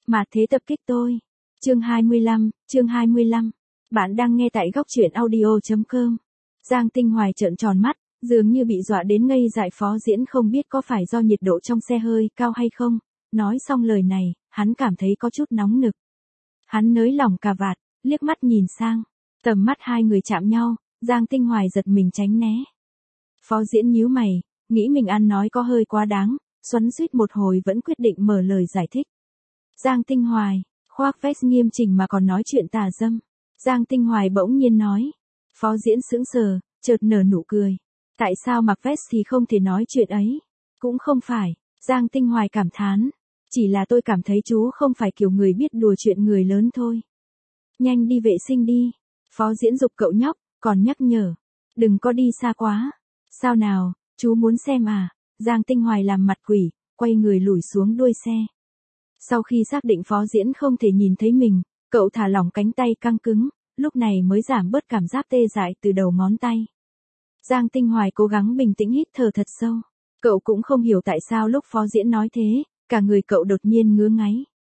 Mà thế tập kích tôi. Chương 25. Bạn đang nghe tại góc truyện audio.com. Giang Tinh Hoài trợn tròn mắt, dường như bị dọa đến ngây dại. Phó Diễn không biết có phải do nhiệt độ trong xe hơi cao hay không. Nói xong lời này, hắn cảm thấy có chút nóng nực. Hắn nới lỏng cà vạt, liếc mắt nhìn sang. Tầm mắt hai người chạm nhau, Giang Tinh Hoài giật mình tránh né. Phó Diễn nhíu mày, nghĩ mình ăn nói có hơi quá đáng, xoắn xuýt một hồi vẫn quyết định mở lời giải thích. Giang Tinh Hoài, khoác vest nghiêm chỉnh mà còn nói chuyện tà dâm. Giang Tinh Hoài bỗng nhiên nói. Phó Diễn sững sờ, chợt nở nụ cười. Tại sao mặc vest thì không thể nói chuyện ấy? Cũng không phải, Giang Tinh Hoài cảm thán. Chỉ là tôi cảm thấy chú không phải kiểu người biết đùa chuyện người lớn thôi. Nhanh đi vệ sinh đi. Phó Diễn giục cậu nhóc, còn nhắc nhở. Đừng có đi xa quá. Sao nào, chú muốn xem à? Giang Tinh Hoài làm mặt quỷ, quay người lủi xuống đuôi xe. Sau khi xác định Phó Diễn không thể nhìn thấy mình, cậu thả lỏng cánh tay căng cứng, lúc này mới giảm bớt cảm giác tê dại từ đầu ngón tay. Giang Tinh Hoài cố gắng bình tĩnh hít thở thật sâu. Cậu cũng không hiểu tại sao lúc Phó Diễn nói thế, cả người cậu đột nhiên ngứa ngáy.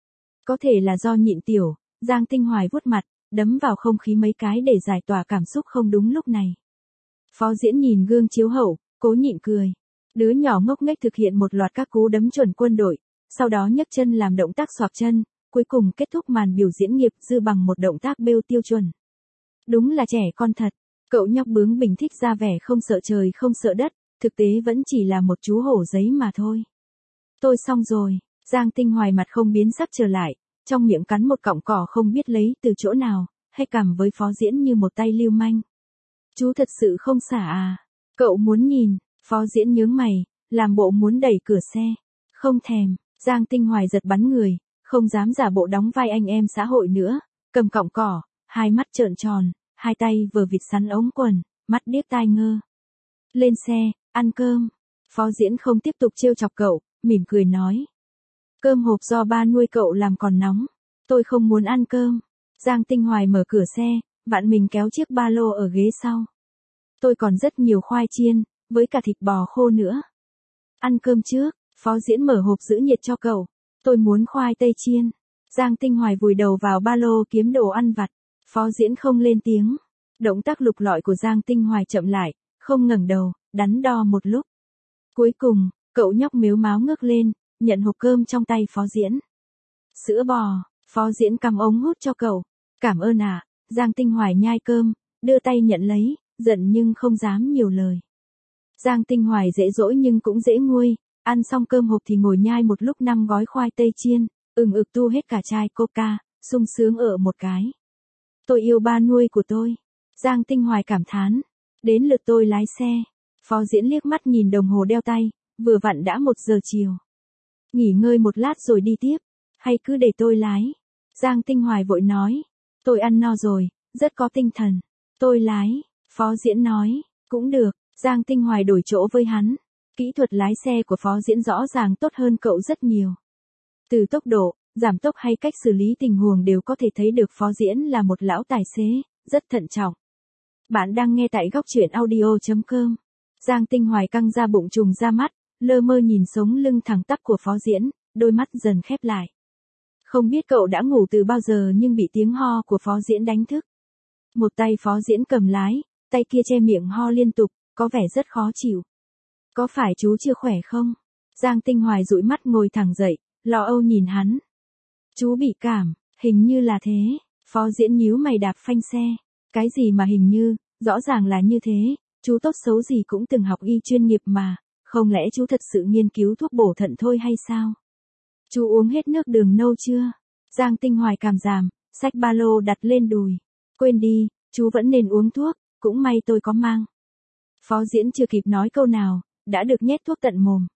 Có thể là do nhịn tiểu, Giang Tinh Hoài vuốt mặt, đấm vào không khí mấy cái để giải tỏa cảm xúc không đúng lúc này. Phó Diễn nhìn gương chiếu hậu, cố nhịn cười. Đứa nhỏ ngốc nghếch thực hiện một loạt các cú đấm chuẩn quân đội, sau đó nhấc chân làm động tác xoạc chân, cuối cùng kết thúc màn biểu diễn nghiệp dư bằng một động tác bêu tiêu chuẩn. Đúng là trẻ con thật, cậu nhóc bướng bỉnh thích ra vẻ không sợ trời không sợ đất, thực tế vẫn chỉ là một chú hổ giấy mà thôi. Tôi xong rồi, Giang Tinh Hoài mặt không biến sắc trở lại, trong miệng cắn một cọng cỏ không biết lấy từ chỗ nào, hay cằm với Phó Diễn như một tay lưu manh. Chú thật sự không xả à? Cậu muốn nhìn. Phó Diễn nhướng mày, làm bộ muốn đẩy cửa xe. Không thèm, Giang Tinh Hoài giật bắn người, không dám giả bộ đóng vai anh em xã hội nữa, cầm cọng cỏ, hai mắt trợn tròn, hai tay vờ vịt sắn ống quần, mắt điếc tai ngơ. Lên xe, ăn cơm. Phó Diễn không tiếp tục trêu chọc cậu, mỉm cười nói. Cơm hộp do ba nuôi cậu làm còn nóng. Tôi không muốn ăn cơm. Giang Tinh Hoài mở cửa xe, vặn mình kéo chiếc ba lô ở ghế sau. Tôi còn rất nhiều khoai chiên, với cả thịt bò khô nữa. Ăn cơm trước, Phó Diễn mở hộp giữ nhiệt cho cậu. Tôi muốn khoai tây chiên. Giang Tinh Hoài vùi đầu vào ba lô kiếm đồ ăn vặt. Phó Diễn không lên tiếng. Động tác lục lọi của Giang Tinh Hoài chậm lại, không ngẩng đầu, đắn đo một lúc. Cuối cùng, cậu nhóc mếu máo ngước lên, nhận hộp cơm trong tay Phó Diễn. Sữa bò, Phó Diễn cầm ống hút cho cậu. Cảm ơn ạ. Giang Tinh Hoài nhai cơm, đưa tay nhận lấy, giận nhưng không dám nhiều lời. Giang Tinh Hoài dễ dỗi nhưng cũng dễ nguôi, ăn xong cơm hộp thì ngồi nhai một lúc 5 gói khoai tây chiên, ực tu hết cả chai coca, sung sướng ở một cái. Tôi yêu ba nuôi của tôi. Giang Tinh Hoài cảm thán. Đến lượt tôi lái xe. Phó Diễn liếc mắt nhìn đồng hồ đeo tay, vừa vặn đã 1 giờ chiều. Nghỉ ngơi một lát rồi đi tiếp, hay cứ để tôi lái? Giang Tinh Hoài vội nói. Tôi ăn no rồi, rất có tinh thần. Tôi lái, Phó Diễn nói. Cũng được. Giang Tinh Hoài đổi chỗ với hắn. Kỹ thuật lái xe của Phó Diễn rõ ràng tốt hơn cậu rất nhiều. Từ tốc độ, giảm tốc hay cách xử lý tình huống đều có thể thấy được Phó Diễn là một lão tài xế, rất thận trọng. Bạn đang nghe tại góc truyện audio.com. Giang Tinh Hoài căng ra bụng trùng ra mắt, lơ mơ nhìn sống lưng thẳng tắp của Phó Diễn, đôi mắt dần khép lại. Không biết cậu đã ngủ từ bao giờ nhưng bị tiếng ho của Phó Diễn đánh thức. Một tay Phó Diễn cầm lái, tay kia che miệng ho liên tục, có vẻ rất khó chịu. Có phải chú chưa khỏe không? Giang Tinh Hoài dụi mắt ngồi thẳng dậy, lo âu nhìn hắn. Chú bị cảm, hình như là thế. Phó Diễn nhíu mày đạp phanh xe. Cái gì mà hình như, rõ ràng là như thế, chú tốt xấu gì cũng từng học y chuyên nghiệp mà, không lẽ chú thật sự nghiên cứu thuốc bổ thận thôi hay sao? Chú uống hết nước đường nâu chưa? Giang Tinh Hoài cảm giảm, xách ba lô đặt lên đùi. Quên đi, chú vẫn nên uống thuốc, cũng may tôi có mang. Phó Diễn chưa kịp nói câu nào, đã được nhét thuốc tận mồm.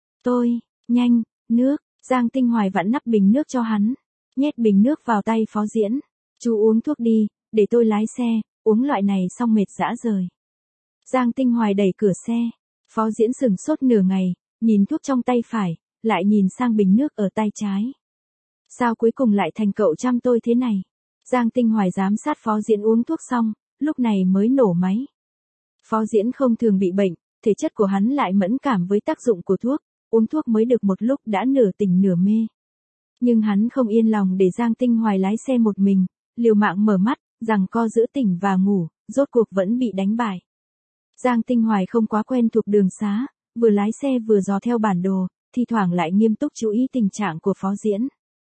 Nhanh, nước. Giang Tinh Hoài vặn nắp bình nước cho hắn. Nhét bình nước vào tay Phó Diễn. Chú uống thuốc đi, để tôi lái xe, uống loại này xong mệt rã rời. Giang Tinh Hoài đẩy cửa xe. Phó Diễn sửng sốt nửa ngày, nhìn thuốc trong tay phải, lại nhìn sang bình nước ở tay trái. Sao cuối cùng lại thành cậu chăm tôi thế này? Giang Tinh Hoài giám sát Phó Diễn uống thuốc xong, lúc này mới nổ máy. Phó Diễn không thường bị bệnh, thể chất của hắn lại mẫn cảm với tác dụng của thuốc, uống thuốc mới được một lúc đã nửa tỉnh nửa mê. Nhưng hắn không yên lòng để Giang Tinh Hoài lái xe một mình, liều mạng mở mắt, giằng co giữa tỉnh và ngủ, rốt cuộc vẫn bị đánh bại. Giang Tinh Hoài không quá quen thuộc đường xá, vừa lái xe vừa dò theo bản đồ, thi thoảng lại nghiêm túc chú ý tình trạng của Phó Diễn.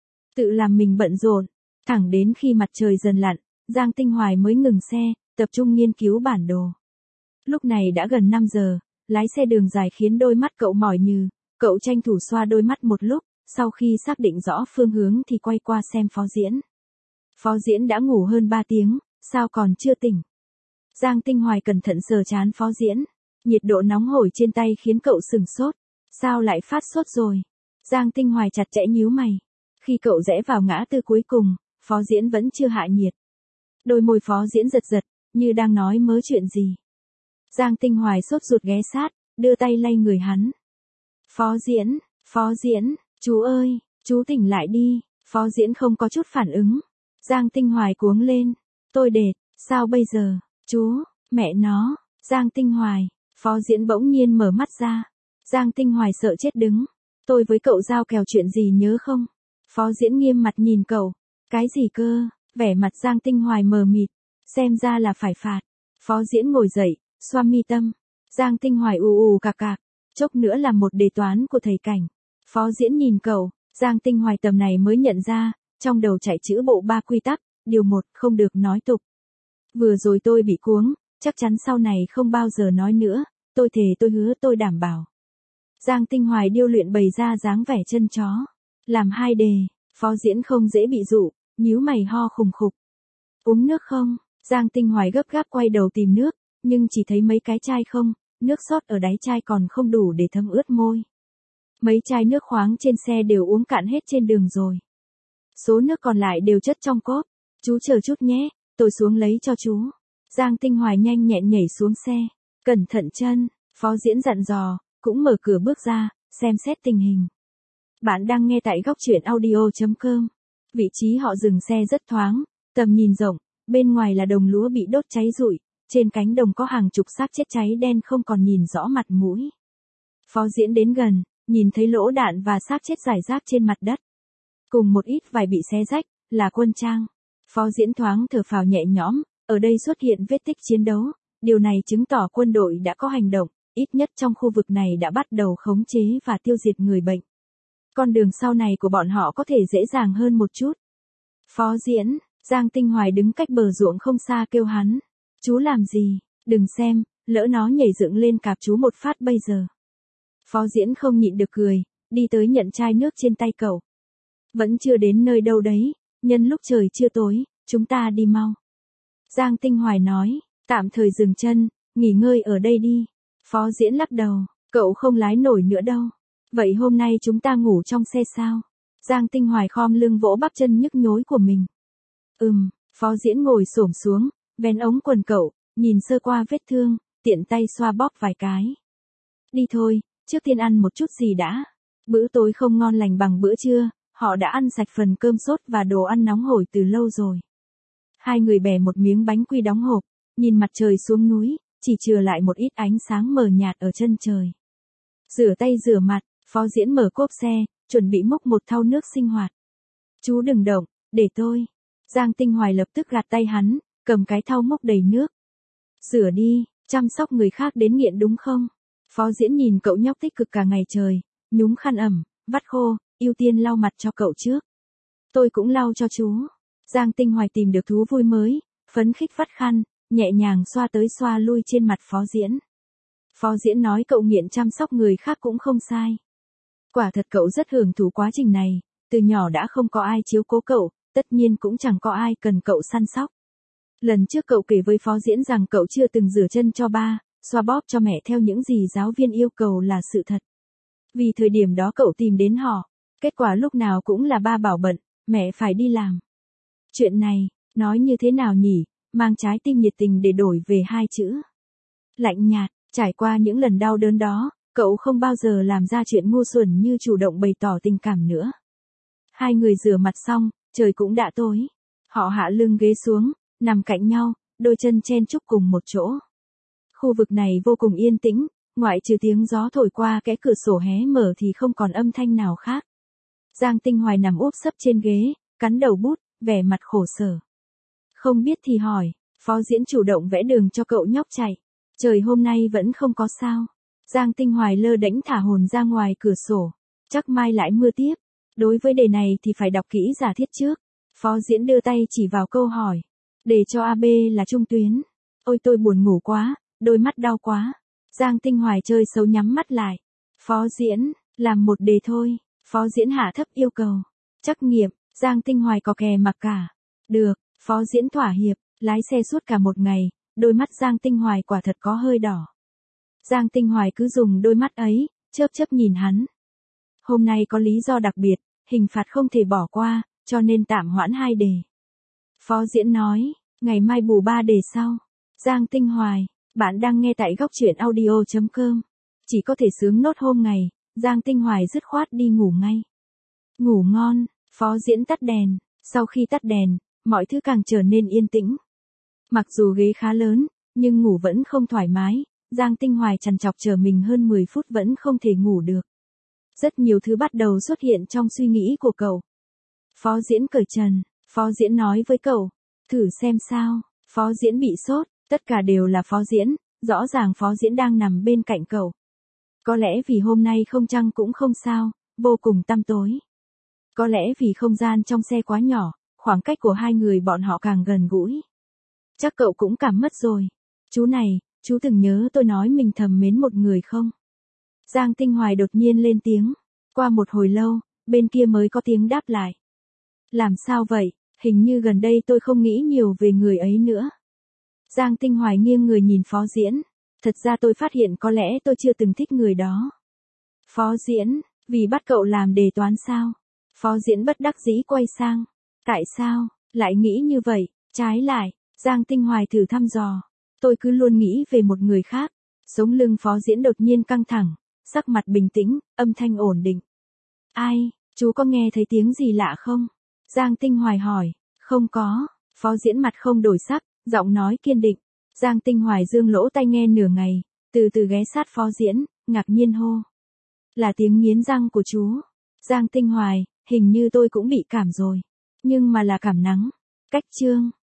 Tự làm mình bận rộn, thẳng đến khi mặt trời dần lặn, Giang Tinh Hoài mới ngừng xe, tập trung nghiên cứu bản đồ. Lúc này đã gần 5 giờ, lái xe đường dài khiến đôi mắt cậu mỏi nhừ, cậu tranh thủ xoa đôi mắt một lúc, sau khi xác định rõ phương hướng thì quay qua xem Phó Diễn. Phó Diễn đã ngủ hơn 3 tiếng, sao còn chưa tỉnh? Giang Tinh Hoài cẩn thận sờ trán Phó Diễn, nhiệt độ nóng hổi trên tay khiến cậu sửng sốt, sao lại phát sốt rồi? Giang Tinh Hoài chặt chẽ nhíu mày. Khi cậu rẽ vào ngã tư cuối cùng, Phó Diễn vẫn chưa hạ nhiệt. Đôi môi Phó Diễn giật giật, như đang nói mớ chuyện gì. Giang Tinh Hoài sốt ruột ghé sát, đưa tay lay người hắn. Phó Diễn, chú ơi, chú tỉnh lại đi. Phó Diễn không có chút phản ứng. Giang Tinh Hoài cuống lên. Tôi đệt, sao bây giờ, chú, mẹ nó, Giang Tinh Hoài. Phó Diễn bỗng nhiên mở mắt ra. Giang Tinh Hoài sợ chết đứng. Tôi với cậu giao kèo chuyện gì nhớ không? Phó Diễn nghiêm mặt nhìn cậu. Cái gì cơ? Vẻ mặt Giang Tinh Hoài mờ mịt. Xem ra là phải phạt. Phó Diễn ngồi dậy, xoa mi tâm. Giang Tinh Hoài ù ù cạc cạc. Chốc nữa là một đề toán của thầy Cảnh. Phó Diễn nhìn cậu. Giang Tinh Hoài tầm này mới nhận ra, trong đầu chạy chữ bộ 3 quy tắc. Điều 1, không được nói tục. Vừa rồi tôi bị cuống, chắc chắn sau này không bao giờ nói nữa. Tôi thề tôi hứa tôi đảm bảo. Giang Tinh Hoài điêu luyện bày ra dáng vẻ chân chó. Làm 2 đề, Phó Diễn không dễ bị dụ, nhíu mày ho khùng khục. Uống nước không? Giang Tinh Hoài gấp gáp quay đầu tìm nước, nhưng chỉ thấy mấy cái chai không, nước sót ở đáy chai còn không đủ để thấm ướt môi. Mấy chai nước khoáng trên xe đều uống cạn hết trên đường rồi. Số nước còn lại đều chất trong cốp. Chú chờ chút nhé, tôi xuống lấy cho chú. Giang Tinh Hoài nhanh nhẹn nhảy xuống xe. Cẩn thận chân, Phó Diễn dặn dò, cũng mở cửa bước ra, xem xét tình hình. Bạn đang nghe tại góc truyện audio.com. Vị trí họ dừng xe rất thoáng, tầm nhìn rộng, bên ngoài là đồng lúa bị đốt cháy rụi, trên cánh đồng có hàng chục xác chết cháy đen không còn nhìn rõ mặt mũi. Phó Diễn đến gần, nhìn thấy lỗ đạn và xác chết rải rác trên mặt đất. Cùng một ít vài bị xé rách, là quân trang. Phó Diễn thoáng thở phào nhẹ nhõm, ở đây xuất hiện vết tích chiến đấu, điều này chứng tỏ quân đội đã có hành động, ít nhất trong khu vực này đã bắt đầu khống chế và tiêu diệt người bệnh. Con đường sau này của bọn họ có thể dễ dàng hơn một chút. Phó Diễn, Giang Tinh Hoài đứng cách bờ ruộng không xa kêu hắn. Chú làm gì? Đừng xem, lỡ nó nhảy dựng lên cạp chú một phát bây giờ. Phó Diễn không nhịn được cười, đi tới nhận chai nước trên tay cậu. Vẫn chưa đến nơi đâu đấy, nhân lúc trời chưa tối, chúng ta đi mau. Giang Tinh Hoài nói, tạm thời dừng chân, nghỉ ngơi ở đây đi. Phó Diễn lắc đầu, cậu không lái nổi nữa đâu. Vậy hôm nay chúng ta ngủ trong xe sao? Giang Tinh Hoài khom lưng vỗ bắp chân nhức nhối của mình. Phó Diễn ngồi xổm xuống, vén ống quần cậu, nhìn sơ qua vết thương, tiện tay xoa bóp vài cái. Đi thôi, trước tiên ăn một chút gì đã. Bữa tối không ngon lành bằng bữa trưa, họ đã ăn sạch phần cơm sốt và đồ ăn nóng hổi từ lâu rồi. Hai người bẻ một miếng bánh quy đóng hộp, nhìn mặt trời xuống núi, chỉ chừa lại một ít ánh sáng mờ nhạt ở chân trời. Rửa tay rửa mặt, Phó Diễn mở cốp xe, chuẩn bị múc một thau nước sinh hoạt. Chú đừng động, để tôi. Giang Tinh Hoài lập tức gạt tay hắn, cầm cái thau múc đầy nước. Rửa đi, chăm sóc người khác đến nghiện đúng không? Phó Diễn nhìn cậu nhóc tích cực cả ngày trời, nhúng khăn ẩm, vắt khô, ưu tiên lau mặt cho cậu trước. Tôi cũng lau cho chú. Giang Tinh Hoài tìm được thú vui mới, phấn khích vắt khăn, nhẹ nhàng xoa tới xoa lui trên mặt Phó Diễn. Phó Diễn nói cậu nghiện chăm sóc người khác cũng không sai. Quả thật cậu rất hưởng thụ quá trình này, từ nhỏ đã không có ai chiếu cố cậu, tất nhiên cũng chẳng có ai cần cậu săn sóc. Lần trước cậu kể với Phó Diễn rằng cậu chưa từng rửa chân cho ba, xoa bóp cho mẹ theo những gì giáo viên yêu cầu là sự thật. Vì thời điểm đó cậu tìm đến họ, kết quả lúc nào cũng là ba bảo bận, mẹ phải đi làm. Chuyện này, nói như thế nào nhỉ, mang trái tim nhiệt tình để đổi về 2 chữ. Lạnh nhạt, trải qua những lần đau đớn đó, cậu không bao giờ làm ra chuyện ngu xuẩn như chủ động bày tỏ tình cảm nữa. Hai người rửa mặt xong, trời cũng đã tối. Họ hạ lưng ghế xuống, nằm cạnh nhau, đôi chân chen chúc cùng một chỗ. Khu vực này vô cùng yên tĩnh, ngoại trừ tiếng gió thổi qua cái cửa sổ hé mở thì không còn âm thanh nào khác. Giang Tinh Hoài nằm úp sấp trên ghế, cắn đầu bút, vẻ mặt khổ sở. Không biết thì hỏi, Phó Diễn chủ động vẽ đường cho cậu nhóc chạy. Trời hôm nay vẫn không có sao. Giang Tinh Hoài lơ đễnh thả hồn ra ngoài cửa sổ. Chắc mai lại mưa tiếp. Đối với đề này thì phải đọc kỹ giả thiết trước. Phó Diễn đưa tay chỉ vào câu hỏi. Đề cho AB là trung tuyến. Ôi tôi buồn ngủ quá, đôi mắt đau quá. Giang Tinh Hoài chơi xấu nhắm mắt lại. Phó Diễn, làm một đề thôi. Phó Diễn hạ thấp yêu cầu. Trắc nghiệm, Giang Tinh Hoài có kè mặc cả. Được, Phó Diễn thỏa hiệp, lái xe suốt cả một ngày, đôi mắt Giang Tinh Hoài quả thật có hơi đỏ. Giang Tinh Hoài cứ dùng đôi mắt ấy, chớp chớp nhìn hắn. Hôm nay có lý do đặc biệt, hình phạt không thể bỏ qua, cho nên tạm hoãn 2 đề. Phó Diễn nói, ngày mai bù 3 đề sau. Giang Tinh Hoài, bạn đang nghe tại góc truyện audio.com. Chỉ có thể sướng nốt hôm ngày, Giang Tinh Hoài dứt khoát đi ngủ ngay. Ngủ ngon, Phó Diễn tắt đèn, sau khi tắt đèn, mọi thứ càng trở nên yên tĩnh. Mặc dù ghế khá lớn, nhưng ngủ vẫn không thoải mái, Giang Tinh Hoài trằn trọc chờ mình hơn 10 phút vẫn không thể ngủ được. Rất nhiều thứ bắt đầu xuất hiện trong suy nghĩ của cậu. Phó Diễn cởi trần, Phó Diễn nói với cậu, thử xem sao. Phó Diễn bị sốt, tất cả đều là Phó Diễn, rõ ràng Phó Diễn đang nằm bên cạnh cậu. Có lẽ vì hôm nay không trăng cũng không sao, vô cùng tăm tối. Có lẽ vì không gian trong xe quá nhỏ, khoảng cách của hai người bọn họ càng gần gũi. Chắc cậu cũng cảm mất rồi. Chú này, chú từng nhớ tôi nói mình thầm mến một người không? Giang Tinh Hoài đột nhiên lên tiếng. Qua một hồi lâu, bên kia mới có tiếng đáp lại. Làm sao vậy, hình như gần đây tôi không nghĩ nhiều về người ấy nữa. Giang Tinh Hoài nghiêng người nhìn Phó Diễn. Thật ra tôi phát hiện có lẽ tôi chưa từng thích người đó. Phó Diễn, vì bắt cậu làm đề toán sao? Phó Diễn bất đắc dĩ quay sang. Tại sao, lại nghĩ như vậy? Trái lại, Giang Tinh Hoài thử thăm dò. Tôi cứ luôn nghĩ về một người khác. Sống lưng Phó Diễn đột nhiên căng thẳng, sắc mặt bình tĩnh, âm thanh ổn định. Ai, chú có nghe thấy tiếng gì lạ không? Giang Tinh Hoài hỏi. Không có. Phó Diễn mặt không đổi sắc, giọng nói kiên định. Giang Tinh Hoài dương lỗ tai nghe nửa ngày, từ từ ghé sát Phó Diễn, ngạc nhiên hô. Là tiếng nghiến răng của chú. Giang Tinh Hoài, hình như tôi cũng bị cảm rồi. Nhưng mà là cảm nắng. Cách chương.